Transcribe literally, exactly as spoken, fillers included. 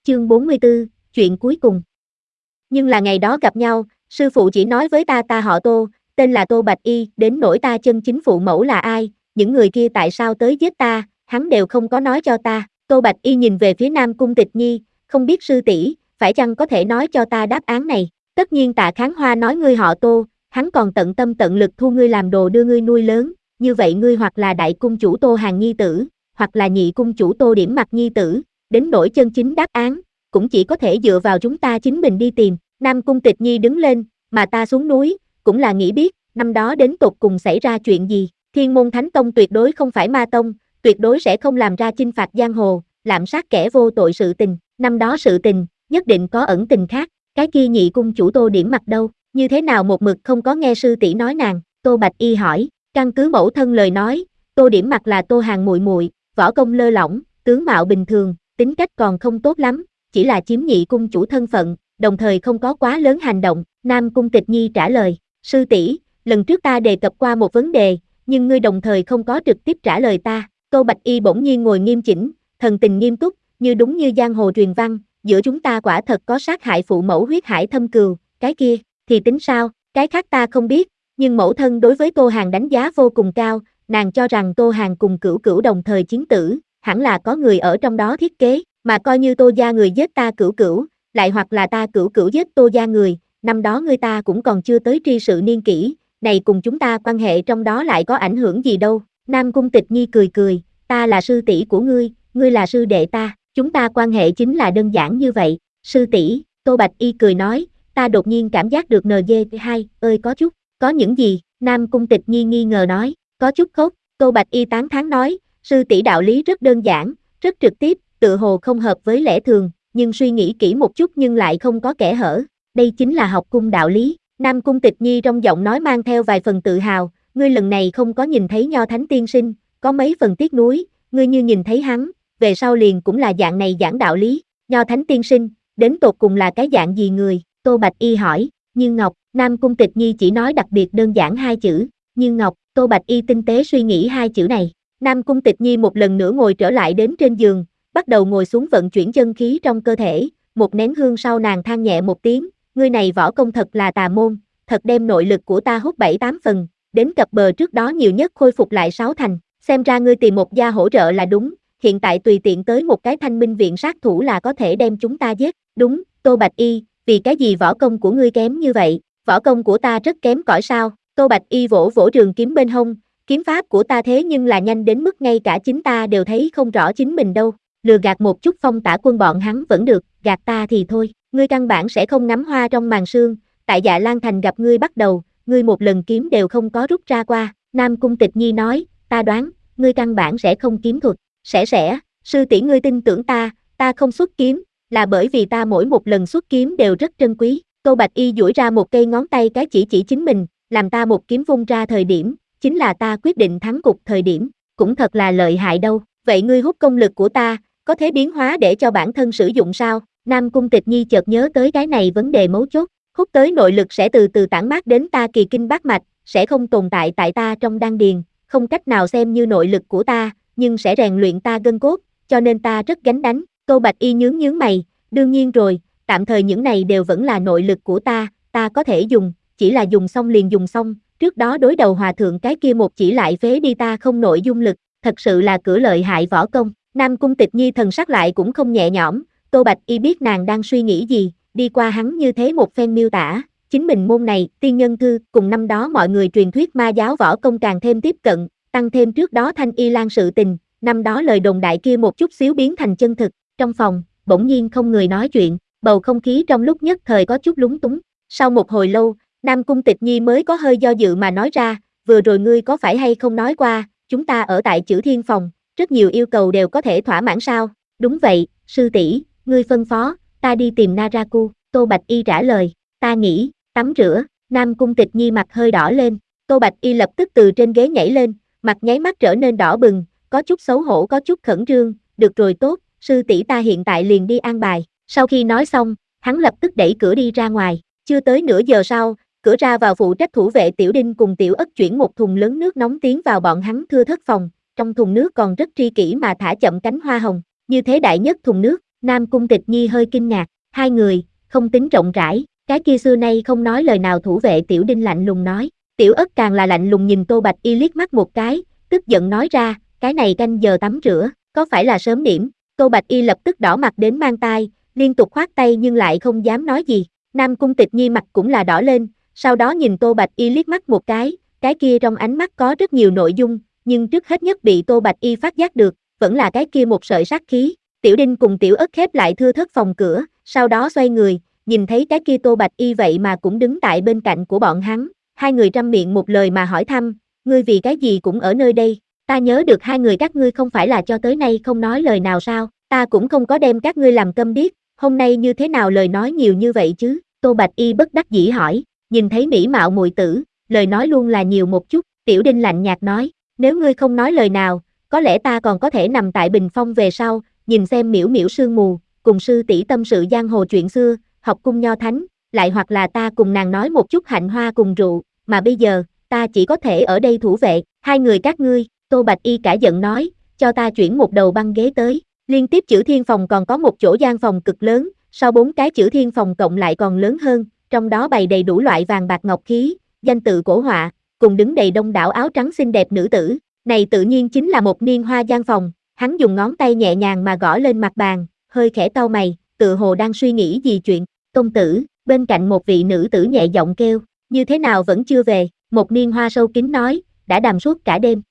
chương bốn mươi tư, chuyện cuối cùng. Nhưng là ngày đó gặp nhau, sư phụ chỉ nói với ta ta họ Tô, tên là Tô Bạch Y, đến nỗi ta chân chính phụ mẫu là ai, những người kia tại sao tới giết ta, hắn đều không có nói cho ta. Tô Bạch Y nhìn về phía Nam Cung Tịch Nhi, không biết sư tỷ, phải chăng có thể nói cho ta đáp án này. Tất nhiên Tạ Kháng Hoa nói ngươi họ Tô, hắn còn tận tâm tận lực thu ngươi làm đồ đưa ngươi nuôi lớn, như vậy ngươi hoặc là đại cung chủ Tô Hàng nhi tử, hoặc là nhị cung chủ Tô Điểm Mặc nhi tử, đến nỗi chân chính đáp án, cũng chỉ có thể dựa vào chúng ta chính mình đi tìm. Nam Cung Tịch Nhi đứng lên, mà ta xuống núi, cũng là nghĩ biết, năm đó đến tột cùng xảy ra chuyện gì. Thiên Môn Thánh Tông tuyệt đối không phải ma tông, tuyệt đối sẽ không làm ra chinh phạt giang hồ, lạm sát kẻ vô tội sự tình. Năm đó sự tình, nhất định có ẩn tình khác. Cái kia nhị cung chủ Tô Điểm Mặc đâu, như thế nào một mực không có nghe sư tỷ nói nàng? Tô Bạch Y hỏi. Căn cứ mẫu thân lời nói, Tô Điểm Mặc là Tô Hàng muội muội, võ công lơ lỏng, tướng mạo bình thường, tính cách còn không tốt lắm, chỉ là chiếm nhị cung chủ thân phận, đồng thời không có quá lớn hành động. Nam Cung Tịch Nhi trả lời, sư tỷ, lần trước ta đề cập qua một vấn đề, nhưng ngươi đồng thời không có trực tiếp trả lời ta. Tô Bạch Y bỗng nhiên ngồi nghiêm chỉnh, thần tình nghiêm túc, như đúng như giang hồ truyền văn, giữa chúng ta quả thật có sát hại phụ mẫu huyết hải thâm cừu, cái kia, thì tính sao, cái khác ta không biết, nhưng mẫu thân đối với Tô Hàng đánh giá vô cùng cao, nàng cho rằng Tô Hàng cùng Cửu Cửu đồng thời chiến tử, hẳn là có người ở trong đó thiết kế, mà coi như Tô gia người giết ta Cửu Cửu, lại hoặc là ta Cửu Cửu giết Tô gia người, năm đó người ta cũng còn chưa tới tri sự niên kỷ, này cùng chúng ta quan hệ trong đó lại có ảnh hưởng gì đâu. Nam Cung Tịch Nhi cười cười, ta là sư tỷ của ngươi, ngươi là sư đệ ta, chúng ta quan hệ chính là đơn giản như vậy. Sư tỷ, Tô Bạch Y cười nói, ta đột nhiên cảm giác được en giê hai ơi có chút, có những gì? Nam Cung Tịch Nhi nghi ngờ nói, có chút khốc. Tô Bạch Y tán thán nói, sư tỷ đạo lý rất đơn giản, rất trực tiếp, tự hồ không hợp với lẽ thường, nhưng suy nghĩ kỹ một chút nhưng lại không có kẽ hở, đây chính là học cung đạo lý. Nam Cung Tịch Nhi trong giọng nói mang theo vài phần tự hào, ngươi lần này không có nhìn thấy Nho Thánh tiên sinh, có mấy phần tiếc nuối, ngươi như nhìn thấy hắn, về sau liền cũng là dạng này giảng đạo lý. Nho Thánh tiên sinh, đến tột cùng là cái dạng gì người? Tô Bạch Y hỏi. Như Ngọc. Nam Cung Tịch Nhi chỉ nói đặc biệt đơn giản hai chữ, Như Ngọc. Tô Bạch Y tinh tế suy nghĩ hai chữ này. Nam Cung Tịch Nhi một lần nữa ngồi trở lại đến trên giường, bắt đầu ngồi xuống vận chuyển chân khí trong cơ thể, một nén hương sau nàng than nhẹ một tiếng, ngươi này võ công thật là tà môn, thật đem nội lực của ta hút bảy tám phần, đến cập bờ trước đó nhiều nhất khôi phục lại sáu thành, xem ra ngươi tìm một gia hỗ trợ là đúng, hiện tại tùy tiện tới một cái Thanh Minh viện sát thủ là có thể đem chúng ta giết. Đúng. Tô Bạch Y, vì cái gì võ công của ngươi kém như vậy? Võ công của ta rất kém cỏi sao? Tô Bạch Y vỗ vỗ trường kiếm bên hông, kiếm pháp của ta thế nhưng là nhanh đến mức ngay cả chính ta đều thấy không rõ chính mình đâu. Lừa gạt một chút Phong Tả Quân bọn hắn vẫn được, gạt ta thì thôi, ngươi căn bản sẽ không ngắm hoa trong màn sương, tại Dạ Lan Thành gặp ngươi bắt đầu, ngươi một lần kiếm đều không có rút ra qua. Nam Cung Tịch Nhi nói, ta đoán, ngươi căn bản sẽ không kiếm thuật. Sẽ sẽ, sư tỷ ngươi tin tưởng ta, ta không xuất kiếm, là bởi vì ta mỗi một lần xuất kiếm đều rất trân quý. Tô Bạch Y duỗi ra một cây ngón tay cái chỉ chỉ chính mình, làm ta một kiếm vung ra thời điểm, chính là ta quyết định thắng cục thời điểm, cũng thật là lợi hại đâu. Vậy ngươi hút công lực của ta, có thể biến hóa để cho bản thân sử dụng sao? Nam Cung Tịch Nhi chợt nhớ tới cái này vấn đề mấu chốt, hút tới nội lực sẽ từ từ tản mát đến ta kỳ kinh bát mạch, sẽ không tồn tại tại ta trong đan điền, không cách nào xem như nội lực của ta, nhưng sẽ rèn luyện ta gân cốt, cho nên ta rất gánh đánh. Tô Bạch Y nhướng nhướng mày, đương nhiên rồi, tạm thời những này đều vẫn là nội lực của ta, ta có thể dùng, chỉ là dùng xong liền dùng xong, trước đó đối đầu hòa thượng cái kia một chỉ lại phế đi ta không nội dung lực, thật sự là cửa lợi hại võ công. Nam Cung Tịch Nhi thần sắc lại cũng không nhẹ nhõm, Tô Bạch Y biết nàng đang suy nghĩ gì, đi qua hắn như thế một phen miêu tả, chính mình môn này, tiên nhân thư, cùng năm đó mọi người truyền thuyết ma giáo võ công càng thêm tiếp cận, tăng thêm trước đó Thanh Y Lan sự tình, năm đó lời đồn đại kia một chút xíu biến thành chân thực. Trong phòng, bỗng nhiên không người nói chuyện, bầu không khí trong lúc nhất thời có chút lúng túng. Sau một hồi lâu, Nam Cung Tịch Nhi mới có hơi do dự mà nói ra, vừa rồi ngươi có phải hay không nói qua, chúng ta ở tại Chữ Thiên phòng, rất nhiều yêu cầu đều có thể thỏa mãn sao? Đúng vậy, sư tỷ, ngươi phân phó, ta đi tìm Naraku. Tô Bạch Y trả lời, ta nghĩ, tắm rửa. Nam Cung Tịch Nhi mặt hơi đỏ lên, Tô Bạch Y lập tức từ trên ghế nhảy lên, mặt nháy mắt trở nên đỏ bừng, có chút xấu hổ có chút khẩn trương, được rồi tốt, sư tỷ ta hiện tại liền đi an bài. Sau khi nói xong, hắn lập tức đẩy cửa đi ra ngoài, chưa tới nửa giờ sau, cửa ra vào phụ trách thủ vệ Tiểu Đinh cùng Tiểu Ất chuyển một thùng lớn nước nóng tiến vào bọn hắn thưa thất phòng, trong thùng nước còn rất tri kỷ mà thả chậm cánh hoa hồng, như thế đại nhất thùng nước, Nam Cung Tịch Nhi hơi kinh ngạc, hai người, không tính rộng rãi, cái kia xưa nay không nói lời nào thủ vệ Tiểu Đinh lạnh lùng nói. Tiểu Ất càng là lạnh lùng nhìn Tô Bạch Y liếc mắt một cái, tức giận nói ra, cái này canh giờ tắm rửa, có phải là sớm điểm? Tô Bạch Y lập tức đỏ mặt đến mang tai, liên tục khoát tay nhưng lại không dám nói gì. Nam Cung Tịch Nhi mặt cũng là đỏ lên, sau đó nhìn Tô Bạch Y liếc mắt một cái, cái kia trong ánh mắt có rất nhiều nội dung, nhưng trước hết nhất bị Tô Bạch Y phát giác được, vẫn là cái kia một sợi sát khí. Tiểu Đinh cùng Tiểu Ất khép lại thưa thớt phòng cửa, sau đó xoay người, nhìn thấy cái kia Tô Bạch Y vậy mà cũng đứng tại bên cạnh của bọn hắn, hai người trăm miệng một lời mà hỏi thăm, ngươi vì cái gì cũng ở nơi đây, ta nhớ được hai người các ngươi không phải là cho tới nay không nói lời nào sao, ta cũng không có đem các ngươi làm câm điếc, hôm nay như thế nào lời nói nhiều như vậy chứ, Tô Bạch Y bất đắc dĩ hỏi, nhìn thấy mỹ mạo muội tử, lời nói luôn là nhiều một chút, Tiểu Đinh lạnh nhạt nói, nếu ngươi không nói lời nào, có lẽ ta còn có thể nằm tại bình phong về sau, nhìn xem miễu miễu sương mù, cùng sư tỷ tâm sự giang hồ chuyện xưa, học cung nho thánh, lại hoặc là ta cùng nàng nói một chút hạnh hoa cùng rượu, mà bây giờ, ta chỉ có thể ở đây thủ vệ, hai người các ngươi, Tô Bạch Y cả giận nói, cho ta chuyển một đầu băng ghế tới, liên tiếp chữ thiên phòng còn có một chỗ gian phòng cực lớn, sau bốn cái chữ thiên phòng cộng lại còn lớn hơn, trong đó bày đầy đủ loại vàng bạc ngọc khí, danh tự cổ họa, cùng đứng đầy đông đảo áo trắng xinh đẹp nữ tử, này tự nhiên chính là một niên hoa gian phòng, hắn dùng ngón tay nhẹ nhàng mà gõ lên mặt bàn, hơi khẽ cau mày, tự hồ đang suy nghĩ gì chuyện, công tử, bên cạnh một vị nữ tử nhẹ giọng kêu, như thế nào vẫn chưa về, một niên hoa sâu kín nói, đã đàm suốt cả đêm,